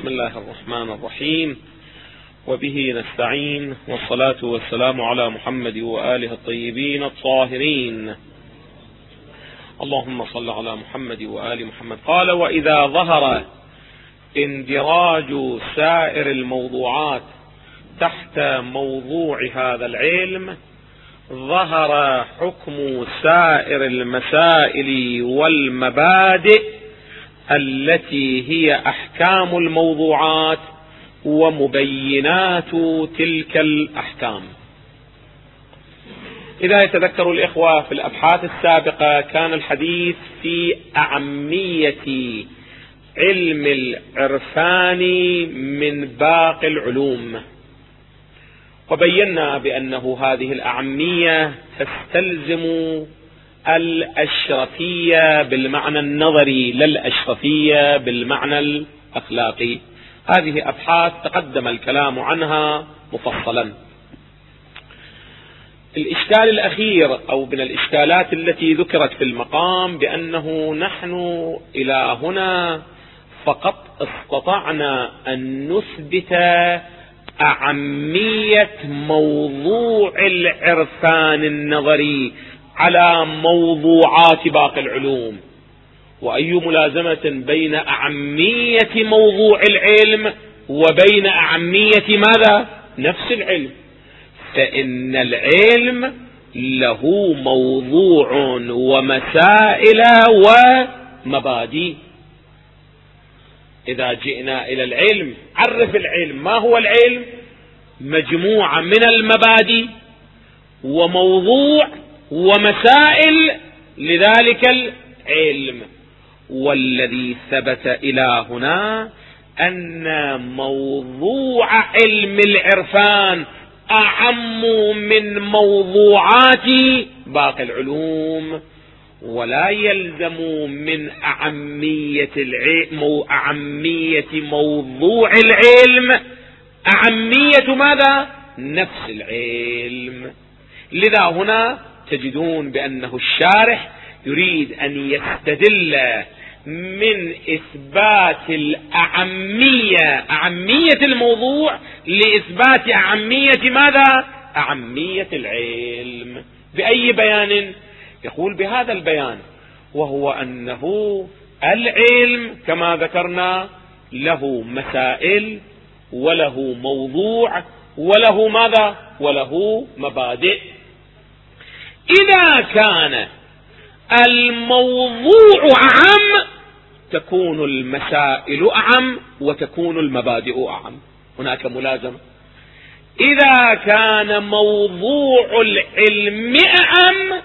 بسم الله الرحمن الرحيم، وبه نستعين، والصلاة والسلام على محمد وآله الطيبين الطاهرين. اللهم صل على محمد وآل محمد. قال: وإذا ظهر اندراج سائر الموضوعات تحت موضوع هذا العلم، ظهر حكم سائر المسائل والمبادئ التي هي أحكام الموضوعات ومبينات تلك الأحكام. إذا يتذكر الإخوة في الأبحاث السابقة كان الحديث في أعمية علم العرفان من باقي العلوم، وبينا بأنه هذه الأعمية تستلزم الأشرفية بالمعنى النظري لا الأشرفية بالمعنى الأخلاقي. هذه أبحاث تقدم الكلام عنها مفصلا. الإشكال الأخير أو من الإشكالات التي ذكرت في المقام بأنه نحن إلى هنا فقط استطعنا أن نثبت أعمية موضوع العرفان النظري على موضوعات باقي العلوم، وأي ملازمة بين أعمية موضوع العلم وبين أعمية ماذا؟ نفس العلم. فإن العلم له موضوع ومسائل ومبادئ. إذا جئنا إلى العلم، عرف العلم. ما هو العلم؟ مجموعة من المبادئ وموضوع ومسائل لذلك العلم. والذي ثبت إلى هنا أن موضوع علم العرفان أعم من موضوعات باقي العلوم، ولا يلزم من أعمية موضوع العلم أعمية ماذا؟ نفس العلم. لذا هنا تجدون بأنه الشارح يريد أن يستدل من إثبات أعمية الموضوع لإثبات أعمية ماذا؟ أعمية العلم. بأي بيان؟ يقول بهذا البيان، وهو أنه العلم كما ذكرنا له مسائل وله موضوع وله ماذا؟ وله مبادئ. إذا كان الموضوع أعم تكون المسائل أعم وتكون المبادئ أعم. هناك ملازمة. إذا كان موضوع العلم أعم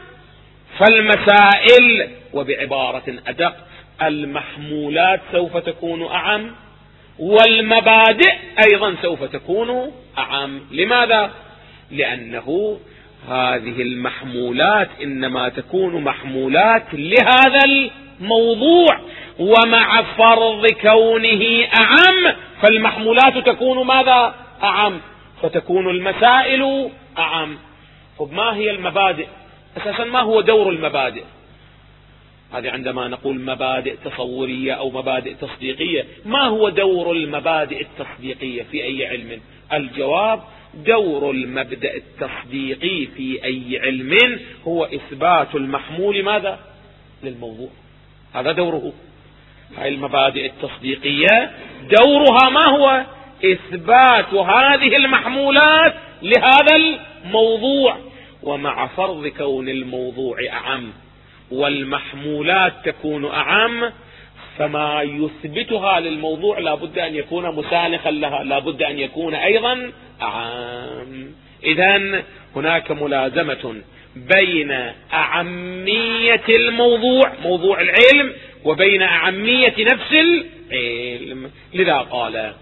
فالمسائل، وبعبارة أدق المحمولات، سوف تكون أعم، والمبادئ أيضا سوف تكون أعم. لماذا؟ لأنه هذه المحمولات إنما تكون محمولات لهذا الموضوع، ومع فرض كونه أعم فالمحمولات تكون ماذا؟ أعم، فتكون المسائل أعم. طب ما هي المبادئ؟ أساسا ما هو دور المبادئ؟ هذه عندما نقول مبادئ تصورية أو مبادئ تصديقية، ما هو دور المبادئ التصديقية في أي علم؟ الجواب: دور المبدأ التصديقي في أي علم هو إثبات المحمول ماذا؟ للموضوع. هذا دوره. هاي المبادئ التصديقية دورها ما هو؟ إثبات هذه المحمولات لهذا الموضوع، ومع فرض كون الموضوع أعم والمحمولات تكون أعم، فما يثبتها للموضوع لا بد أن يكون مسانخا لها، لا بد أن يكون أيضا أعم. إذن هناك ملازمة بين أعمية الموضوع، موضوع العلم، وبين أعمية نفس العلم. لذا قال: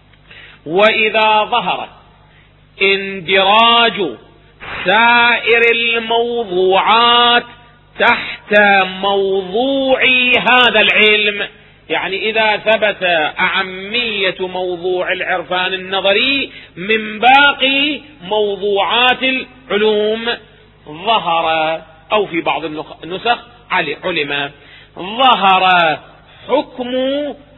وإذا ظهر اندراج سائر الموضوعات تحت موضوع هذا العلم، يعني إذا ثبت أعمية موضوع العرفان النظري من باقي موضوعات العلوم، ظهر، أو في بعض النسخ علم، ظهر حكم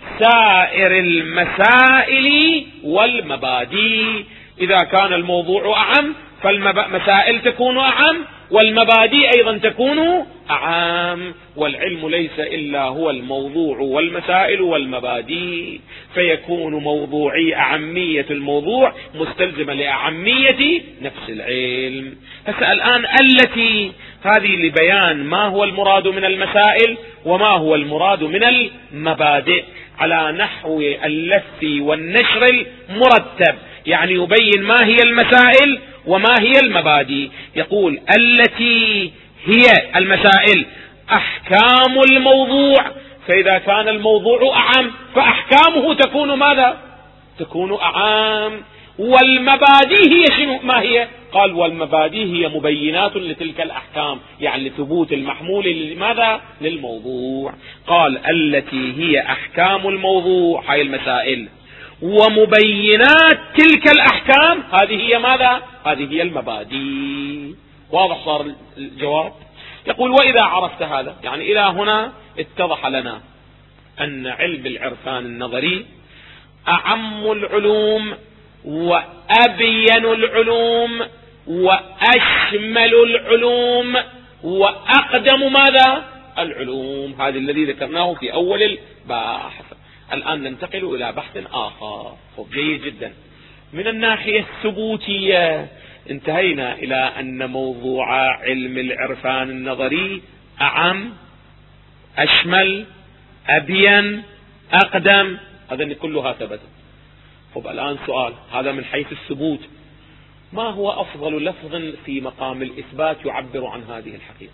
سائر المسائل والمبادئ. إذا كان الموضوع أعم فالمسائل تكون أعم، والمبادئ أيضا تكون أعم. والعلم ليس إلا هو الموضوع والمسائل والمبادئ، فيكون موضوعي أعمية الموضوع مستلزمة لأعمية نفس العلم. الآن التي هذه لبيان ما هو المراد من المسائل وما هو المراد من المبادئ على نحو اللف والنشر المرتب، يعني يبين ما هي المسائل وما هي المبادئ. يقول التي هي المسائل أحكام الموضوع، فإذا كان الموضوع أعم فأحكامه تكون ماذا؟ تكون أعام. والمبادئ هي شنو؟ ما هي؟ قال والمبادئ هي مبينات لتلك الأحكام، يعني لثبوت المحمول لماذا؟ للموضوع. قال التي هي أحكام الموضوع، هاي المسائل، ومبينات تلك الأحكام، هذه هي ماذا؟ هذه هي المبادئ. واضح صار الجواب؟ يقول وإذا عرفت هذا، يعني إلى هنا اتضح لنا أن علم العرفان النظري أعم العلوم وأبين العلوم وأشمل العلوم وأقدم ماذا؟ العلوم. هذا الذي ذكرناه في أول البحث. الآن ننتقل إلى بحث آخر. جيد جدا. من الناحية الثبوتية انتهينا إلى أن موضوع علم العرفان النظري أعم، أشمل، أبين، أقدم، هذا كلها ثبتت. الآن سؤال، هذا من حيث الثبوت، ما هو أفضل لفظ في مقام الإثبات يعبر عن هذه الحقيقة؟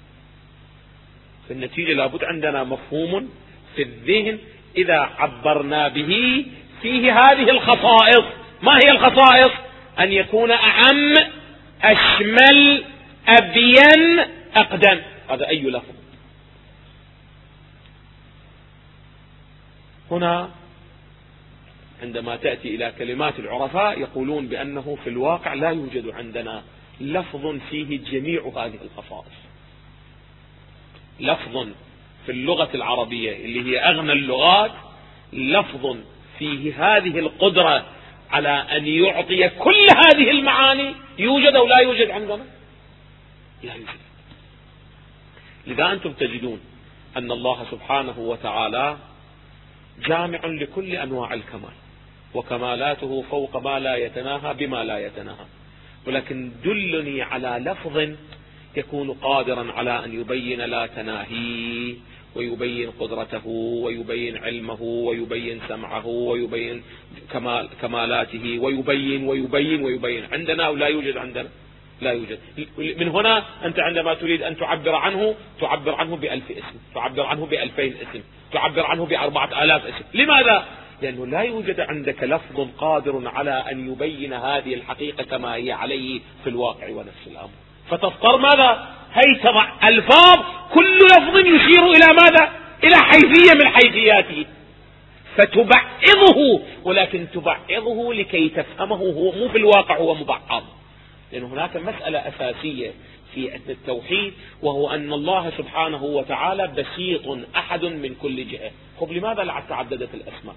في النتيجة لابد عندنا مفهوم في الذهن إذا عبرنا به فيه هذه الخصائص. ما هي الخصائص؟ أن يكون أعم، أشمل، أبين، أقدم. هذا أي لفظ؟ هنا عندما تأتي إلى كلمات العرفاء يقولون بأنه في الواقع لا يوجد عندنا لفظ فيه جميع هذه الخصائص. لفظ في اللغة العربية اللي هي أغنى اللغات، لفظ فيه هذه القدرة على أن يعطي كل هذه المعاني يوجد أو لا يوجد عندنا؟ لا يوجد. لذا أنتم تجدون أن الله سبحانه وتعالى جامع لكل أنواع الكمال، وكمالاته فوق ما لا يتناهى بما لا يتناهى. ولكن دلني على لفظ يكون قادرا على أن يبين لا تناهي، ويبين قدرته، ويبين علمه، ويبين سمعه، ويبين كمالاته، ويبين ويبين ويبين. عندنا أو لا يوجد عندنا؟ لا يوجد. من هنا أنت عندما تريد أن تعبر عنه تعبر عنه ب1000 اسم، تعبر عنه ب2000 اسم، تعبر عنه ب4000 اسم. لماذا؟ لأنه لا يوجد عندك لفظ قادر على أن يبين هذه الحقيقة كما هي عليه في الواقع ونفس الأمر. فتضطر ماذا؟ هي تضع ألفاظ كل لفظ يشير إلى ماذا؟ إلى حيثية من حيثياته، فتبعضه، ولكن تبعضه لكي تفهمه هو مو في الواقع هو مبعض. لأن هناك مسألة أساسية في التوحيد، وهو أن الله سبحانه وتعالى بسيط أحد من كل جهة. لماذا لا تعددت الأسماء؟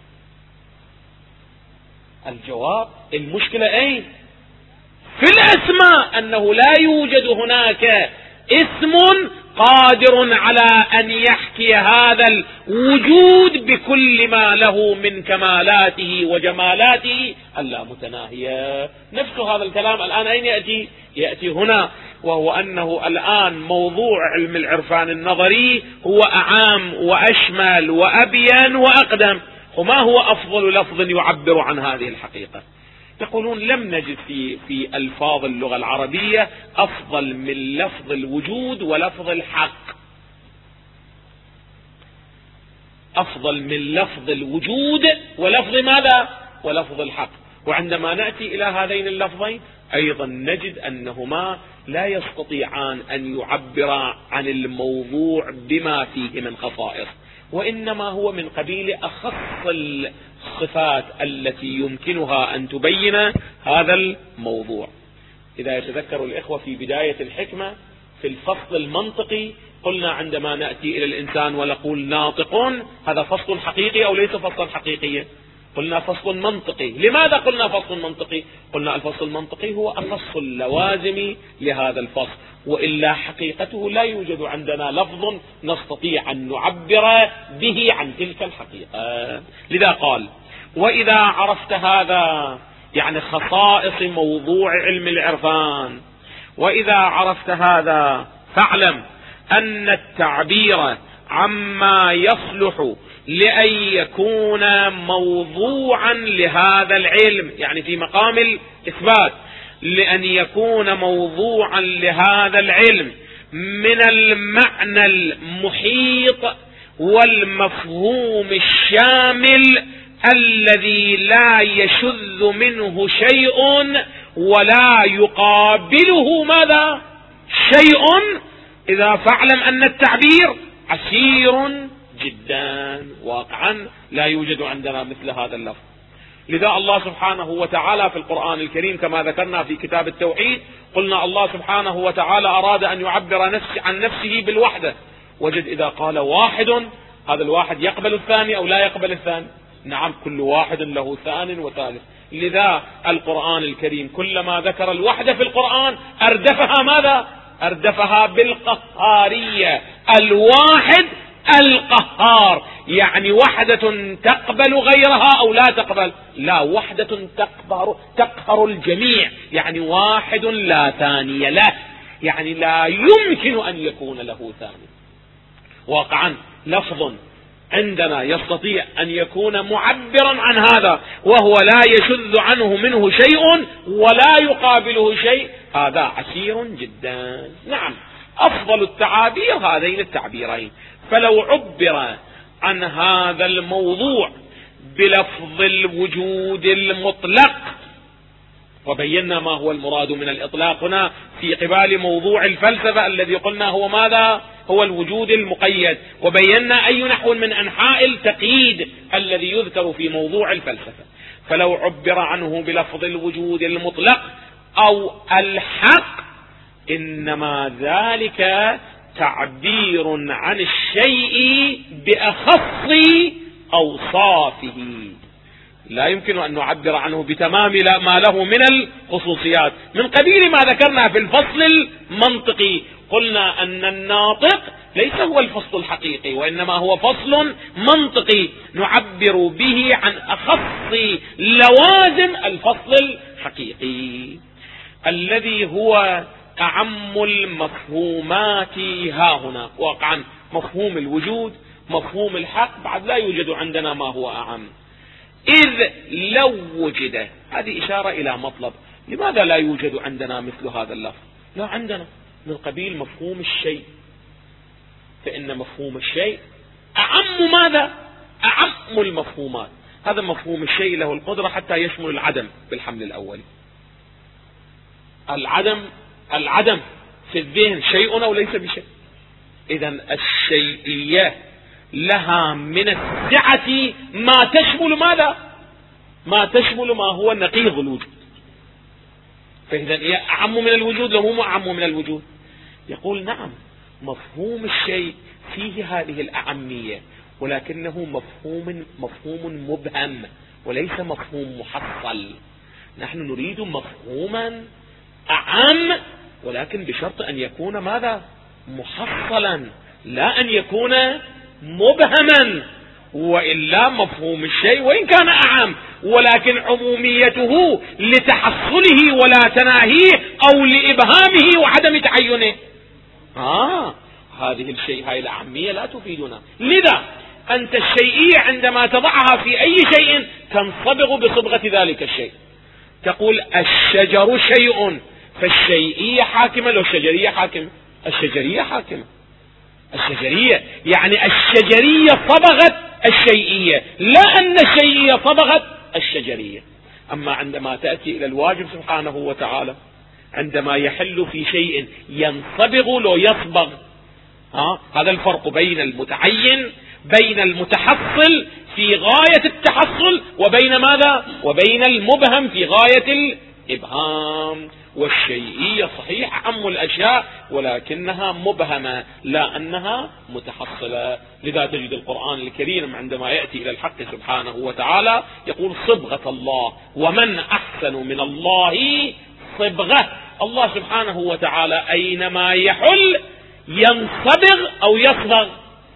الجواب المشكلة أين؟ في الأسماء، أنه لا يوجد هناك اسم قادر على أن يحكي هذا الوجود بكل ما له من كمالاته وجمالاته اللامتناهية. نفس هذا الكلام الآن أين يأتي؟ يأتي هنا، وهو أنه الآن موضوع علم العرفان النظري هو أعام وأشمل وأبين وأقدم. وما هو أفضل لفظ يعبر عن هذه الحقيقة؟ يقولون لم نجد في ألفاظ اللغة العربية أفضل من لفظ الوجود ولفظ الحق. أفضل من لفظ الوجود ولفظ ماذا؟ ولفظ الحق. وعندما نأتي إلى هذين اللفظين أيضا نجد أنهما لا يستطيعان أن يعبرا عن الموضوع بما فيه من خصائص، وإنما هو من قبيل أخص الصفات التي يمكنها أن تبين هذا الموضوع. إذا يتذكر الإخوة في بداية الحكمة في الفصل المنطقي قلنا عندما نأتي إلى الإنسان ونقول ناطق، هذا فصل حقيقي أو ليس فصلا حقيقيا؟ قلنا فصل منطقي. لماذا قلنا فصل منطقي؟ قلنا الفصل المنطقي هو أخص اللوازم لهذا الفصل، وإلا حقيقته لا يوجد عندنا لفظ نستطيع أن نعبر به عن تلك الحقيقة. لذا قال: وإذا عرفت هذا، يعني خصائص موضوع علم العرفان، وإذا عرفت هذا فاعلم أن التعبير عما يصلح لأن يكون موضوعا لهذا العلم، يعني في مقام الإثبات، لأن يكون موضوعا لهذا العلم من المعنى المحيط والمفهوم الشامل الذي لا يشذ منه شيء ولا يقابله ماذا؟ شيء. إذا فاعلم أن التعبير عسير جدا، واقعا لا يوجد عندنا مثل هذا اللفظ. لذا الله سبحانه وتعالى في القرآن الكريم كما ذكرنا في كتاب التوحيد، قلنا الله سبحانه وتعالى أراد أن يعبر عن نفسه بالوحدة، وجد إذا قال واحد، هذا الواحد يقبل الثاني أو لا يقبل الثاني؟ نعم، كل واحد له ثان وثالث. لذا القرآن الكريم كلما ذكر الوحدة في القرآن أردفها ماذا؟ أردفها بالقهارية، الواحد القهار، يعني وحدة تقبل غيرها أو لا تقبل؟ لا، وحدة تقهر الجميع، يعني واحد لا ثاني له، يعني لا يمكن أن يكون له ثاني. واقعا لفظ عندنا يستطيع أن يكون معبرا عن هذا وهو لا يشذ عنه منه شيء ولا يقابله شيء، هذا عسير جدا. نعم، أفضل التعابير هذين التعبيرين. فلو عبر عن هذا الموضوع بلفظ الوجود المطلق، وبينا ما هو المراد من الإطلاق هنا في قبال موضوع الفلسفة الذي قلنا هو ماذا؟ هو الوجود المقيد، وبينا أي نحو من أنحاء التقييد الذي يذكر في موضوع الفلسفة. فلو عبر عنه بلفظ الوجود المطلق أو الحق، إنما ذلك تعبير عن الشيء بأخص أوصافه، لا يمكن أن نعبر عنه بتمام ما له من الخصوصيات، من قبيل ما ذكرنا في الفصل المنطقي. قلنا أن الناطق ليس هو الفصل الحقيقي، وإنما هو فصل منطقي نعبر به عن أخص لوازم الفصل الحقيقي الذي هو أعم المفهومات هاهنا. واقعا مفهوم الوجود، مفهوم الحق، بعد لا يوجد عندنا ما هو أعم. إذ لو وجد، هذه إشارة إلى مطلب، لماذا لا يوجد عندنا مثل هذا اللفظ؟ لا عندنا من قبيل مفهوم الشيء، فإن مفهوم الشيء أعم ماذا؟ أعم المفهومات. هذا مفهوم الشيء له القدرة حتى يشمل العدم بالحمل الأولي. العدم في الذهن شيء أو ليس بشيء؟ إذن الشيئية لها من السعة ما تشمل ماذا؟ ما تشمل ما هو نقيض الوجود. فإذا هي أعم من الوجود لو مو أعم من الوجود؟ يقول نعم، مفهوم الشيء فيه هذه الأعمية، ولكنه مفهوم مبهم وليس مفهوم محصل. نحن نريد مفهوما أعم، ولكن بشرط أن يكون ماذا؟ محصلا، لا أن يكون مبهما. وإلا مفهوم الشيء وإن كان أعم، ولكن عموميته لتحصله ولا تناهيه أو لإبهامه وعدم تعينه، هذه هاي الأعمية لا تفيدنا. لذا أنت الشيئية عندما تضعها في أي شيء تنصبغ بصبغة ذلك الشيء. تقول الشجر شيء، فالشيئية حاكمة لو الشجرية حاكمة؟ الشجرية حاكمة. الشجرية يعني الشجرية صبغت الشيئية، لا أن الشيئية صبغت الشجرية. أما عندما تأتي إلى الواجب سبحانه وتعالى، عندما يحل في شيء ينصبغ لو يصبغ، هذا الفرق بين المتعين، بين المتحصل في غاية التحصل، وبين ماذا؟ وبين المبهم في غاية إبهام. والشيئية صحيح أعم الأشياء ولكنها مبهمة لا أنها متحصلة. لذا تجد القرآن الكريم عندما يأتي إلى الحق سبحانه وتعالى يقول صبغة الله، ومن أحسن من الله صبغة. الله سبحانه وتعالى أينما يحل ينصبغ أو يصبغ.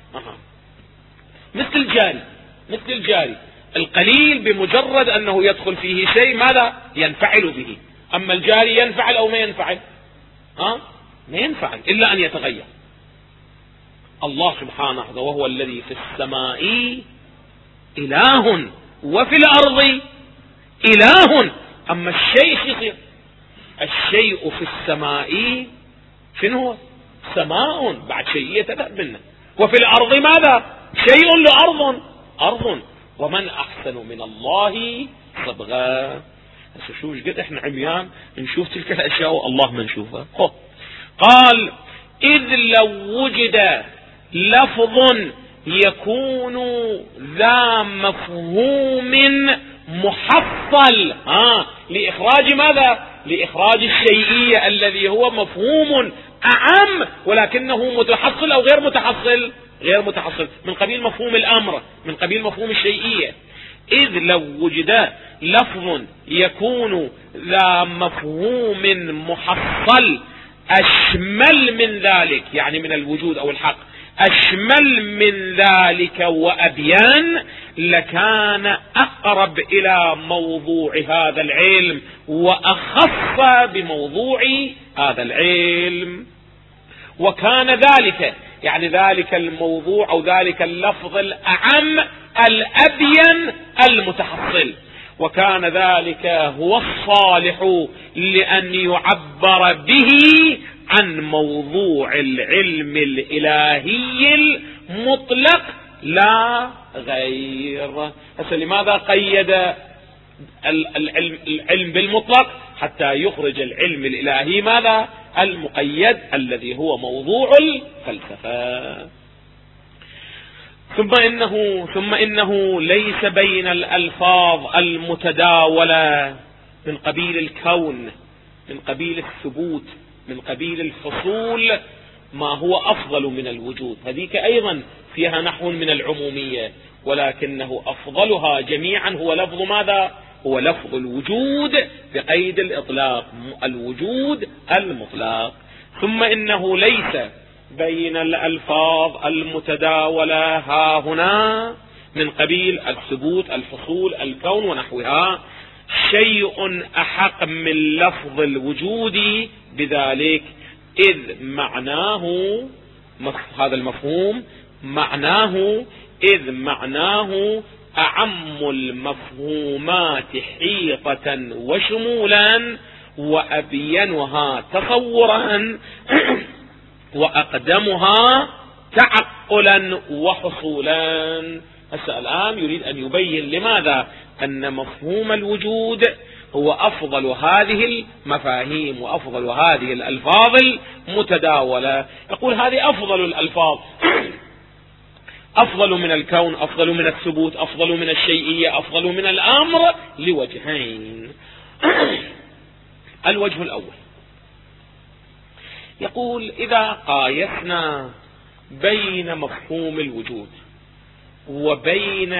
مثل الجاري القليل بمجرد أنه يدخل فيه شيء ماذا ينفعل به، أما الجاري ينفعل أو ما ينفعل؟ ما ينفعل إلا أن يتغير. الله سبحانه وهو الذي في السماء إله وفي الأرض إله. أما الشيء يصير الشيء في السماء شنو هو؟ سماء، بعد شيء يتذهب منه. وفي الأرض ماذا؟ شيء لأرض. ومن أحسن من الله صبغا. هسه شو قد احنا عميان نشوف تلك الأشياء والله ما نشوفها. قال إذ لو وجد لفظ يكون ذا مفهوم محصل لإخراج ماذا؟ لإخراج الشيئية الذي هو مفهوم أعم ولكنه متحصل أو غير متحصل؟ غير متحصل، من قبيل مفهوم الأمر، من قبيل مفهوم الشيئية. إذ لو وجد لفظ يكون ذا مفهوم محصل أشمل من ذلك، يعني من الوجود أو الحق، أشمل من ذلك وأبيان، لكان أقرب إلى موضوع هذا العلم وأخص بموضوع هذا العلم. وكان ذلك يعني ذلك الموضوع أو ذلك اللفظ الأعم الأبين المتحصل، وكان ذلك هو الصالح لأن يعبر به عن موضوع العلم الإلهي المطلق لا غير. لماذا قيد العلم بالمطلق؟ حتى يخرج العلم الإلهي ماذا؟ المقيد الذي هو موضوع الفلسفة. ثم إنه ليس بين الألفاظ المتداولة من قبيل الكون، من قبيل الثبوت، من قبيل الحصول، ما هو أفضل من الوجود. هذيك أيضا فيها نحو من العمومية، ولكنه أفضلها جميعا هو لفظ ماذا؟ هو لفظ الوجود بقيد الإطلاق، الوجود المطلق. ثم إنه ليس بين الألفاظ المتداولة ها هنا من قبيل الثبوت، الحصول، الكون ونحوها شيء أحق من لفظ الوجود بذلك، إذ معناه هذا المفهوم معناه أعم المفهومات حيطة وشمولا وأبينها تصورا وأقدمها تعقلا وحصولا. الآن يريد أن يبين لماذا أن مفهوم الوجود هو أفضل هذه المفاهيم وأفضل هذه الألفاظ المتداولة. يقول هذه أفضل الألفاظ، أفضل من الكون، أفضل من الثبوت، أفضل من الشيئية، أفضل من الأمر لوجهين. الوجه الأول يقول إذا قايسنا بين مفهوم الوجود وبين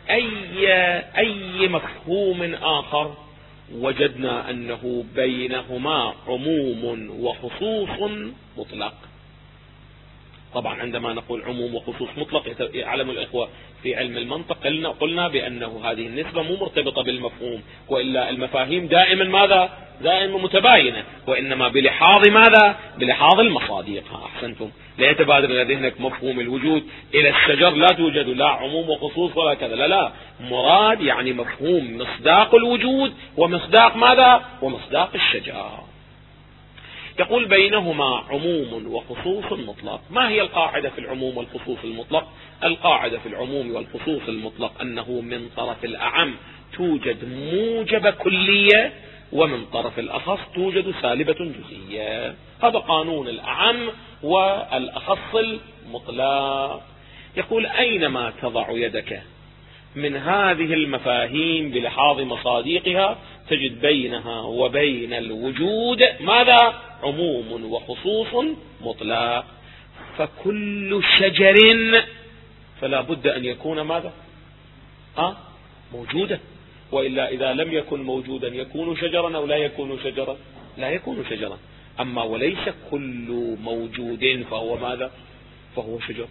أي مفهوم آخر وجدنا أنه بينهما عموم وخصوص مطلق. طبعا عندما نقول عموم وخصوص مطلق يعلم الإخوة في علم المنطق قلنا بأنه هذه النسبة مو مرتبطة بالمفهوم، وإلا المفاهيم دائما ماذا؟ دائما متباينة، وإنما بلحاظ ماذا؟ بلحاظ المصاديق. أحسنتم، لا يتبادر إلى ذهنك مفهوم الوجود إلى الشجر لا توجد لا عموم وخصوص ولا كذا، لا مراد يعني مفهوم مصداق الوجود ومصداق ماذا؟ ومصداق الشجر. يقول بينهما عموم وخصوص مطلق. ما هي القاعدة في العموم والخصوص المطلق؟ القاعدة في العموم والخصوص المطلق أنه من طرف الأعم توجد موجبة كلية، ومن طرف الأخص توجد سالبة جزئية. هذا قانون الأعم والأخص المطلق. يقول أينما تضع يدك من هذه المفاهيم بلحاظ مصاديقها تجد بينها وبين الوجود ماذا؟ عموم وخصوص مطلق. فكل شجر فلا بد أن يكون ماذا؟ موجودا، وإلا إذا لم يكن موجودا يكون شجرا أو لا يكون شجرا؟ لا يكون شجرا. أما وليس كل موجود فهو ماذا؟ فهو شجر،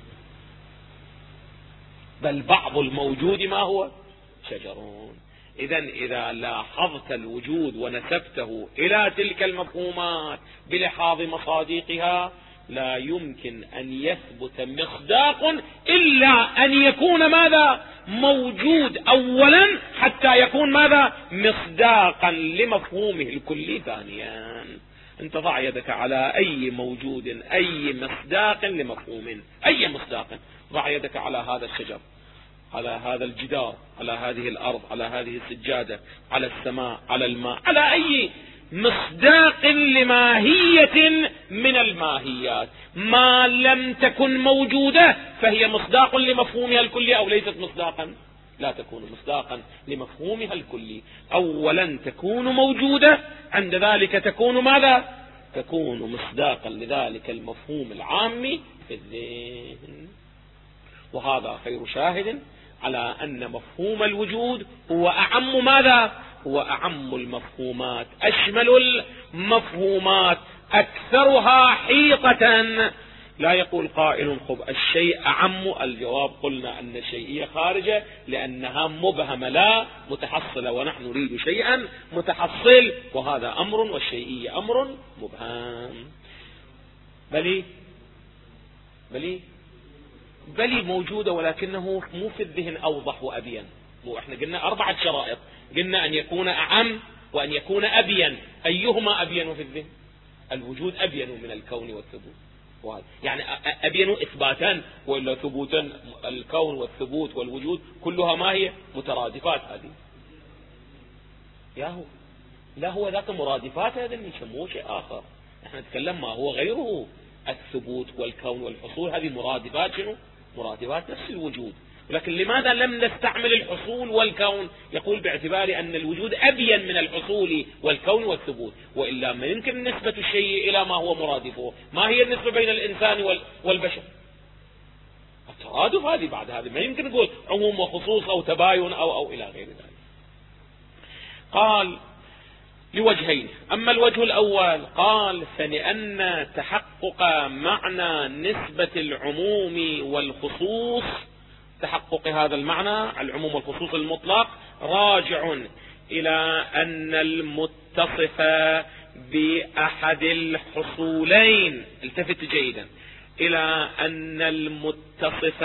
بل بعض الموجود ما هو؟ شجرون. إذا لاحظت الوجود ونسبته إلى تلك المفهومات بلحاظ مصادقها لا يمكن أن يثبت مصداق إلا أن يكون ماذا؟ موجود أولا حتى يكون ماذا؟ مصداقا لمفهومه الكلي ثانيا. انت ضع يدك على أي موجود، أي مصداق لمفهوم، أي مصداق. ضع يدك على هذا الشجر، على هذا الجدار، على هذه الأرض، على هذه السجادة، على السماء، على الماء، على أي مصداق لماهية من الماهيات ما لم تكن موجودة فهي مصداق لمفهومها الكلي أو ليست مصداقا؟ لا تكون مصداقا لمفهومها الكلي. أولا تكون موجودة، عند ذلك تكون ماذا؟ تكون مصداقا لذلك المفهوم العام في الذهن. وهذا خير شاهد على أن مفهوم الوجود هو أعم ماذا؟ هو أعم المفهومات، أشمل المفهومات، أكثرها حيطة. لا يقول قائل خب الشيء أعم، الجواب قلنا أن الشيئية خارجة لأنها مبهمة لا متحصلة، ونحن نريد شيئا متحصل، وهذا أمر والشيئية أمر مبهم. بلي موجودة، ولكنه مو في الذهن أوضح وأبين. احنا قلنا 4 شرائط، قلنا أن يكون أعم وأن يكون أبين. أيهما أبين في الذهن؟ الوجود أبين من الكون والثبوت، يعني أبين إثباتا، وإلا ثبوتا. الكون والثبوت والوجود كلها ما هي؟ مترادفات. هذه ياهو لا هو ذاك مرادفات، هذا اللي يسموه شيء آخر. احنا نتكلم ما هو غيره. الثبوت والكون والحصول هذه مرادفات، شنو؟ مرادفات نفس الوجود. ولكن لماذا لم نستعمل الحصول والكون؟ يقول باعتبار أن الوجود أبين من الحصول والكون والثبوت، وإلا ما يمكن نسبة الشيء إلى ما هو مرادفه. ما هي النسبة بين الإنسان والبشر؟ الترادف. هذه بعد هذه ما يمكن نقول عموم وخصوص أو تباين أو إلى غير ذلك. قال لوجهين. أما الوجه الأول قال فلأن تحقق معنى نسبة العموم والخصوص، تحقق هذا المعنى العموم والخصوص المطلق، راجع إلى أن المتصف بأحد الحصولين، التفت جيدا، إلى أن المتصف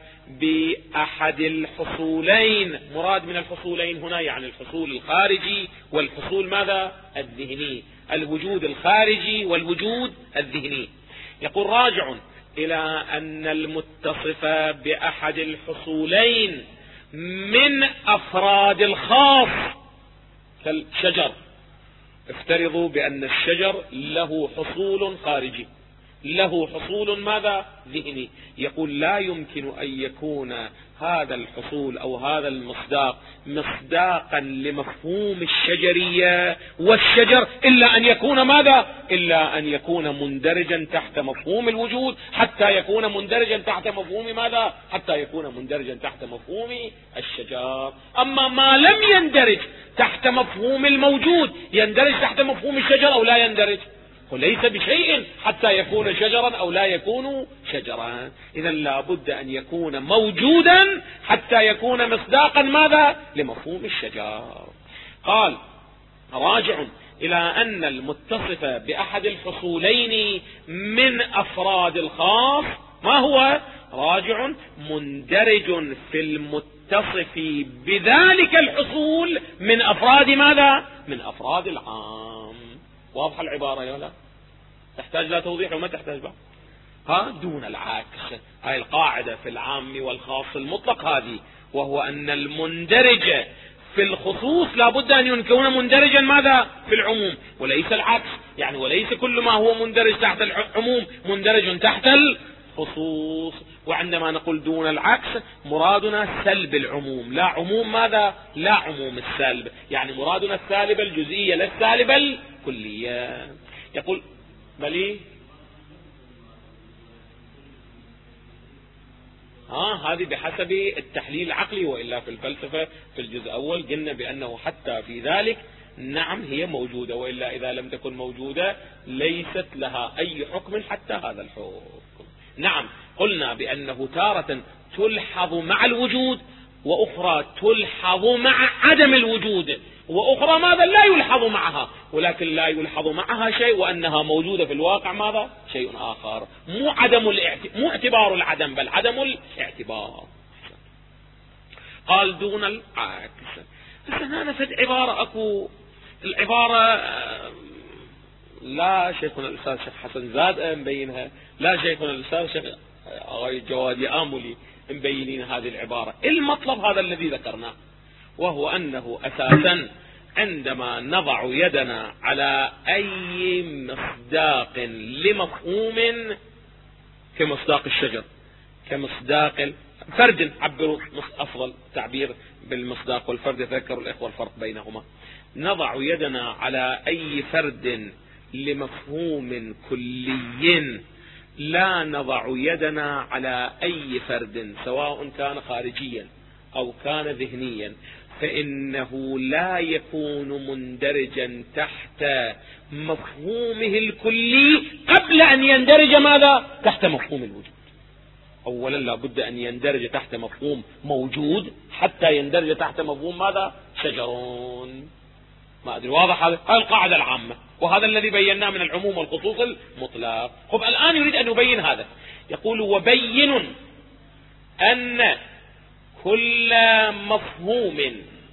بأحد الحصولين، مراد من الحصولين هنا يعني الحصول الخارجي والحصول ماذا؟ الذهني، الوجود الخارجي والوجود الذهني. يقول راجع إلى أن المتصف بأحد الحصولين من أفراد الخاص كالشجر. افترضوا بأن الشجر له حصول خارجي، له حصول ماذا؟ ذهني. يقول لا يمكن أن يكون هذا الحصول أو هذا المصداق مصداقا لمفهوم الشجرية والشجر إلا أن يكون ماذا؟ إلا أن يكون مندرجا تحت مفهوم الوجود، حتى يكون مندرجا تحت مفهوم ماذا؟ حتى يكون مندرجا تحت مفهوم الشجر. أما ما لم يندرج تحت مفهوم الموجود يندرج تحت مفهوم الشجر أو لا يندرج؟ وليس بشيء حتى يكون شجرا أو لا يكون شجرا. إذا لا بد أن يكون موجودا حتى يكون مصداقا ماذا؟ لمفهوم الشجر. قال راجع إلى أن المتصف بأحد الحصولين من أفراد الخاص ما هو؟ راجع مندرج في المتصف بذلك الحصول من أفراد ماذا؟ من أفراد العام. واضحة العبارة يا لا؟ تحتاج لا توضيح وما تحتاج بعد؟ دون العكس. هاي القاعدة في العام والخاص المطلق هذه، وهو أن المندرج في الخصوص لابد أن يكون مندرجا ماذا؟ في العموم، وليس العكس. يعني وليس كل ما هو مندرج تحت العموم مندرج تحت الخصوص. وعندما نقول دون العكس مرادنا سلب العموم، لا عموم ماذا؟ لا عموم السلب، يعني مرادنا السالبة الجزئية لا السالبة الكلية. يقول بلي هذه بحسب التحليل العقلي، وإلا في الفلسفة في الجزء الأول قلنا بأنه حتى في ذلك نعم هي موجودة، وإلا إذا لم تكن موجودة ليست لها أي حكم حتى هذا الحكم. نعم قلنا بأنه تارة تلحظ مع الوجود، وأخرى تلحظ مع عدم الوجود، وأخرى ماذا لا يلحظ معها، ولكن لا يلحظ معها شيء وأنها موجودة في الواقع ماذا شيء آخر، مو اعتبار العدم بل عدم الاعتبار. قال دون العكس. بس هنا فد عبارة أكو العبارة لا شيخنا الأستاذ شيخ حسن زاد مبينها، لا شيخنا الأستاذ شيخ جوادي آملي مبينين هذه العبارة. المطلب هذا الذي ذكرناه، وهو أنه أساسا عندما نضع يدنا على أي مصداق لمفهوم كمصداق الشجر، كمصداق فرد، عبروا أفضل تعبير بالمصداق والفرد، ذكروا الإخوة الفرق بينهما. نضع يدنا على أي فرد لمفهوم كلي، لا نضع يدنا على أي فرد سواء كان خارجيا أو كان ذهنيا، فإنه لا يكون مندرجا تحت مفهومه الكلي قبل أن يندرج ماذا تحت مفهوم الوجود. أولا لا بد أن يندرج تحت مفهوم موجود حتى يندرج تحت مفهوم ماذا شجرون. ما أدري واضح هذا القاعدة العامة، وهذا الذي بيناه من العموم والخصوص المطلق. خب الآن يريد أن يبين هذا، يقول وبين أن كل مفهوم،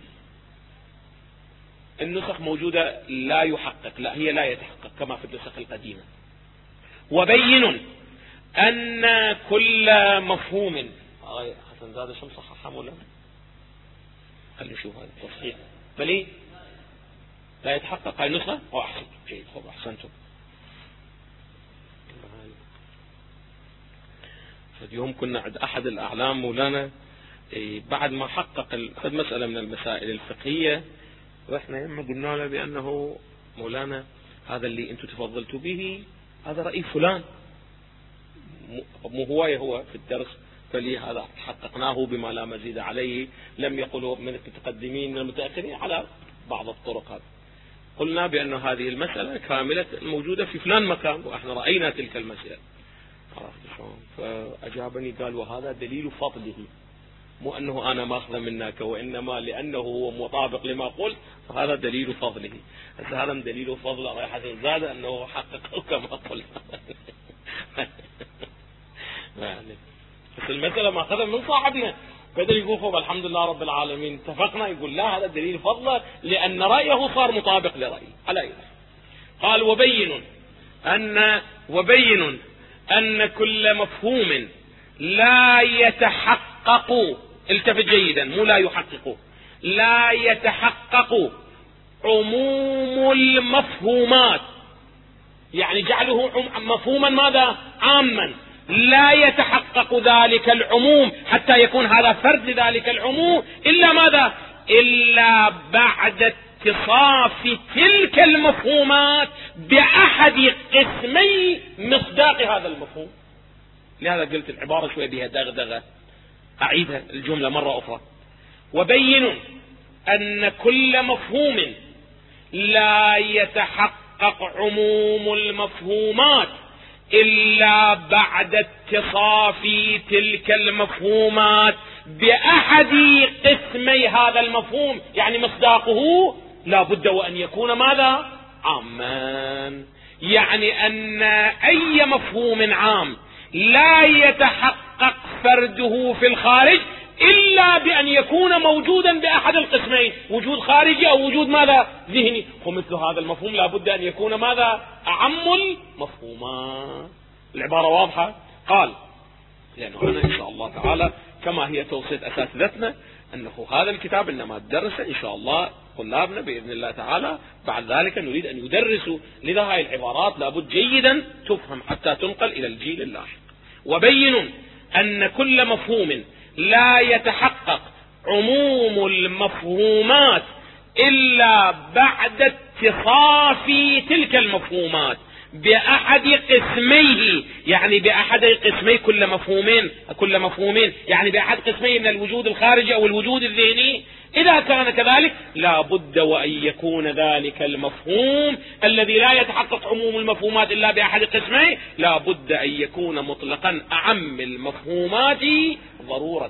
النسخ موجودة لا يحقق، لا هي لا يتحقق كما في النسخ القديمة. وبين أن كل مفهوم حسن زاد شم صححها مولانا، خلينا نشوف هذا التصحيح بلي لا يتحقق هاي النسخة. أحسنتم جيد، خب أحسنتم. اليوم كنا عند أحد الأعلام مولانا بعد ما حقق أخذ مسألة من المسائل الفقهية، وإحنا يما قلنا له بأنه مولانا هذا اللي أنتم تفضلتوا به هذا رأي فلان، مو هو في الدرس، فلي هذا حققناه بما لا مزيد عليه، لم يقلوا من المتقدمين من المتأخرين على بعض الطرق. هذا قلنا بأن هذه المسألة كاملة موجودة في فلان مكان، وإحنا رأينا تلك المسألة. فأجابني قال وهذا دليل فضله، مو أنه أنا ماخذ منك، وإنما لأنه هو مطابق لما قلت فهذا دليل فضله. هذا دليل فضل رأي حسن زاد أنه حقق كما قلت. بس المسألة ما أخذها من صاحبنا، بدل يقول خب الحمد لله رب العالمين اتفقنا، يقول لا هذا دليل فضله لأن رأيه صار مطابق لرأيه. على أي قال وبين أن كل مفهوم لا يتحقق، التفت جيدا، مو لا يحقق، لا يتحقق عموم المفهومات، يعني جعله مفهوما ماذا عاما، لا يتحقق ذلك العموم حتى يكون هذا فرد لذلك العموم إلا ماذا إلا بعد اتصاف تلك المفهومات بأحد قسمي مصداق هذا المفهوم. لهذا قلت العبارة شوية بها دغدغة، أعيدها الجملة مرة أخرى. وبين أن كل مفهوم لا يتحقق عموم المفهومات إلا بعد اتصاف تلك المفهومات بأحد قسمي هذا المفهوم، يعني مصداقه لا بد وأن يكون ماذا عاما، يعني أن أي مفهوم عام لا يتحقق فرده في الخارج إلا بأن يكون موجودا بأحد القسمين، وجود خارجي أو وجود ماذا ذهني. ومثل هذا المفهوم لا بد أن يكون ماذا أعم المفهومات. العبارة واضحة. قال لأنه أنا إن شاء الله تعالى كما هي توصية أساتذتنا أنه هذا الكتاب إنما درس إن شاء الله طلابنا بإذن الله تعالى، بعد ذلك نريد أن يدرسوا، لذا هاي العبارات لابد جيدا تفهم حتى تنقل إلى الجيل اللاحق. وبينوا أن كل مفهوم لا يتحقق عموم المفهومات إلا بعد اتصاف تلك المفهومات بأحد قسميه، يعني بأحد قسمي كل مفهومين يعني بأحد قسمي من الوجود الخارجي أو الوجود الذهني. إذا كان كذلك لا بد وأن يكون ذلك المفهوم الذي لا يتحقق عموم المفهومات إلا بأحد قسميه لا بد أن يكون مطلقا أعم المفهومات ضرورة.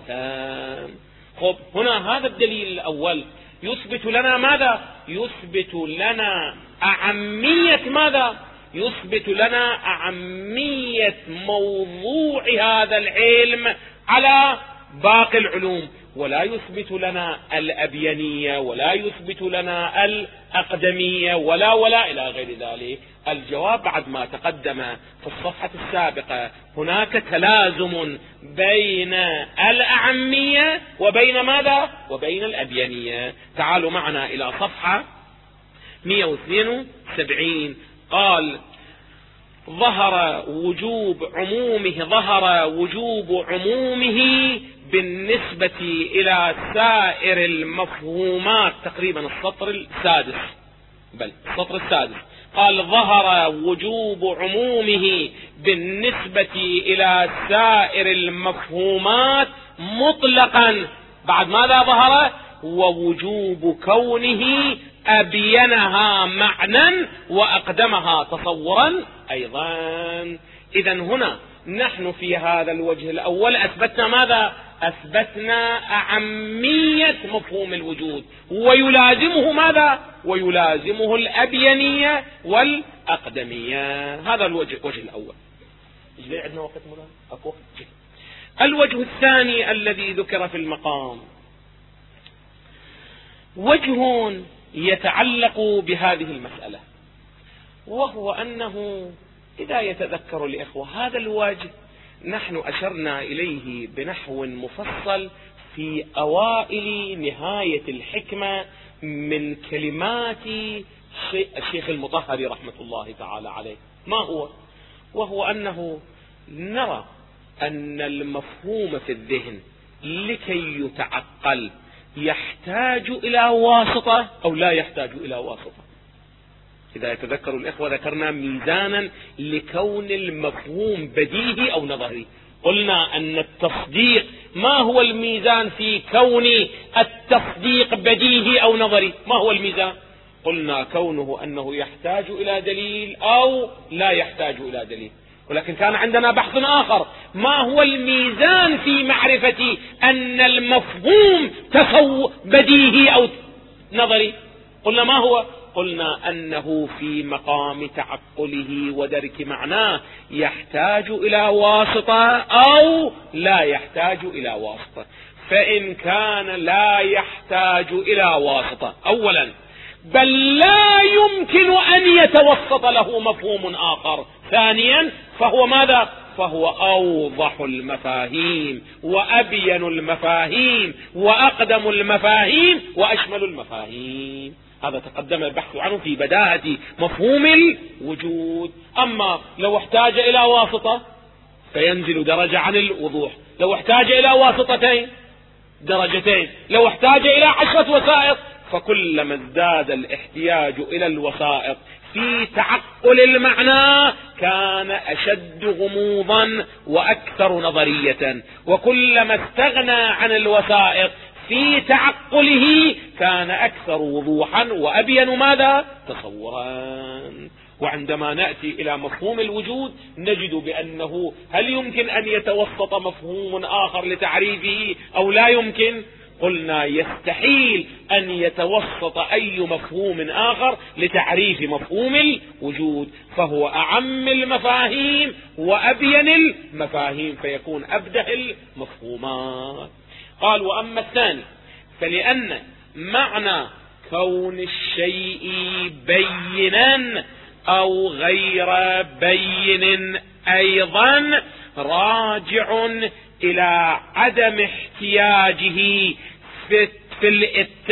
هنا هذا الدليل الأول يثبت لنا ماذا؟ يثبت لنا أعمية ماذا؟ يثبت لنا أعمية موضوع هذا العلم على باقي العلوم، ولا يثبت لنا الأبينية ولا يثبت لنا الأقدمية ولا إلى غير ذلك. الجواب بعد ما تقدم في الصفحة السابقة. هناك تلازم بين الأعمية وبين ماذا؟ وبين الأبينية. تعالوا معنا إلى صفحة 172. قال ظهر وجوب عمومه بالنسبة إلى سائر المفهومات. تقريبا السطر السادس. قال ظهر وجوب عمومه بالنسبة إلى سائر المفهومات مطلقا. بعد ماذا ظهر؟ ووجوب كونه أبينها معنى وأقدمها تصورا أيضا. إذن هنا نحن في هذا الوجه الأول أثبتنا ماذا؟ أثبتنا أعمية مفهوم الوجود، ويلازمه ماذا؟ ويلازمه الأبينية والأقدمية. هذا الوجه الأول. ليه عندنا وقت أكو؟ الوجه الثاني الذي ذكر في المقام وجه يتعلق بهذه المسألة، وهو أنه إذا يتذكر الإخوة هذا الوجه نحن أشرنا إليه بنحو مفصل في أوائل نهاية الحكمة من كلمات الشيخ المطهري رحمة الله تعالى عليه. ما هو؟ وهو أنه نرى أن المفهوم في الذهن لكي يتعقل يحتاج إلى واسطة أو لا يحتاج إلى واسطة. إذا يتذكر الإخوة ذكرنا ميزانا لكون المفهوم بديهي أو نظري. قلنا أن التصديق، ما هو الميزان في كون التصديق بديهي أو نظري؟ ما هو الميزان؟ قلنا كونه أنه يحتاج إلى دليل أو لا يحتاج إلى دليل. ولكن كان عندنا بحث آخر، ما هو الميزان في معرفة أن المفهوم بديهي أو نظري؟ قلنا ما هو؟ قلنا أنه في مقام تعقله ودرك معناه يحتاج إلى واسطة أو لا يحتاج إلى واسطة. فإن كان لا يحتاج إلى واسطة أولا، بل لا يمكن أن يتوسط له مفهوم آخر، ثانيا فهو ماذا؟ فهو أوضح المفاهيم وأبين المفاهيم وأقدم المفاهيم وأشمل المفاهيم. هذا تقدم البحث عنه في بداهة مفهوم الوجود. أما لو احتاج إلى واسطة فينزل درجة عن الوضوح، لو احتاج إلى واسطتين درجتين، لو احتاج إلى 10 وسائط، فكلما ازداد الاحتياج إلى الوسائط في تعقل المعنى كان أشد غموضا وأكثر نظرية، وكلما استغنى عن الوسائط في تعقله كان أكثر وضوحا وأبين ماذا؟ تصورا. وعندما نأتي إلى مفهوم الوجود نجد بأنه هل يمكن أن يتوسط مفهوم آخر لتعريفه أو لا يمكن؟ قلنا يستحيل أن يتوسط أي مفهوم آخر لتعريف مفهوم الوجود، فهو أعم المفاهيم وأبين المفاهيم، فيكون أبدع المفهومات. قال وأما الثاني فلأن معنى كون الشيء بينا أو غير بين أيضا راجع إلى عدم احتياجه في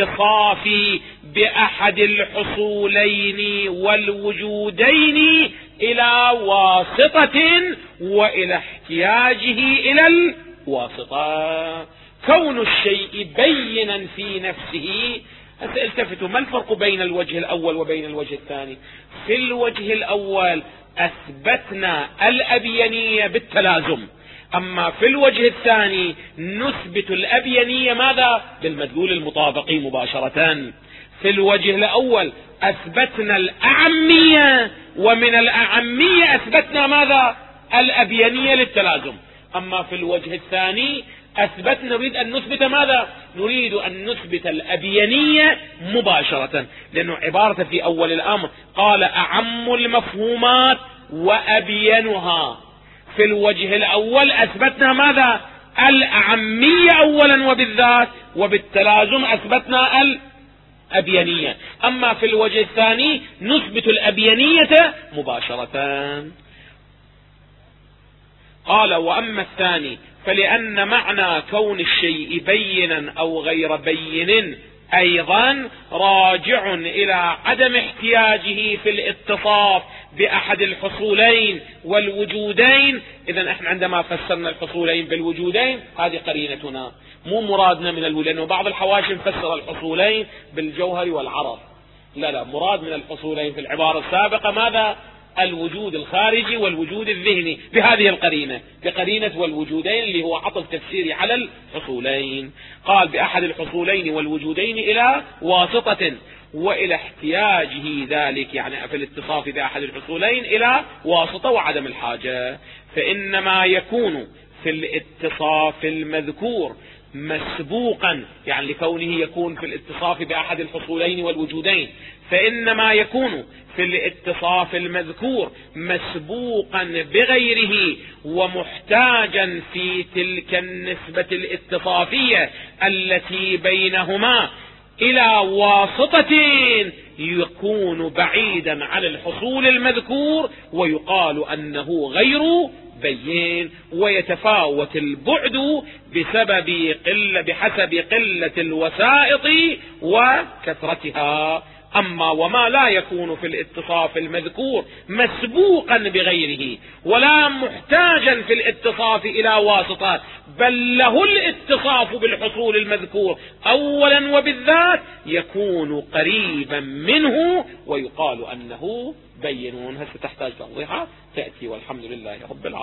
الاتصاف بأحد الحصولين والوجودين إلى واسطة وإلى احتياجه إلى الواسطة. كون الشيء بينا في نفسه. التفتوا، ما الفرق بين الوجه الأول وبين الوجه الثاني؟ في الوجه الأول أثبتنا الأبينية بالتلازم، أما في الوجه الثاني نثبت الأبينية ماذا؟ بالمدلول المطابقي مباشرة. في الوجه الأول أثبتنا الأعمية، ومن الأعمية أثبتنا ماذا؟ الأبينية للتلازم. أما في الوجه الثاني نريد أن نثبت ماذا؟ نريد أن نثبت الأبينية مباشرة، لأنه عبارة في أول الأمر قال أعم المفهومات وأبينها. في الوجه الأول أثبتنا ماذا؟ الأعمية أولا وبالذات، وبالتلازم أثبتنا الأبينية. أما في الوجه الثاني نثبت الأبينية مباشرة. قال وأما الثاني فلأن معنى كون الشيء بينا أو غير بين أيضا راجع إلى عدم احتياجه في الاتصاف بأحد الحصولين والوجودين. إذن احنا عندما فسرنا الحصولين بالوجودين هذه قرينتنا، مو مرادنا من الوجود، لأنه بعض الحواشم فسر الحصولين بالجوهر والعرض. لا، مراد من الحصولين في العبارة السابقة ماذا؟ الوجود الخارجي والوجود الذهني، بهذه القرينة، بقرينة والوجودين اللي هو عطف تفسيري على الحصولين. قال بأحد الحصولين والوجودين إلى واسطة وإلى احتياجه ذلك، يعني في الاتصاف بأحد الحصولين إلى واسطة وعدم الحاجة. فإنما يكون في الاتصاف المذكور مسبوقا، يعني لكونه يكون في الاتصاف بأحد الحصولين والوجودين، فإنما يكون في الاتصاف المذكور مسبوقا بغيره ومحتاجا في تلك النسبة الاتصافية التي بينهما إلى واسطة يكون بعيدا عن الحصول المذكور، ويقال أنه غير بين، ويتفاوت البعد بحسب قلة الوسائط وكثرتها. أما وما لا يكون في الاتصاف المذكور مسبوقا بغيره ولا محتاجا في الاتصاف إلى واسطة، بل له الاتصاف بالحصول المذكور أولا وبالذات، يكون قريبا منه ويقال أنه بين. هل ستحتاج توضيحات؟ تأتي، والحمد لله رب العالمين.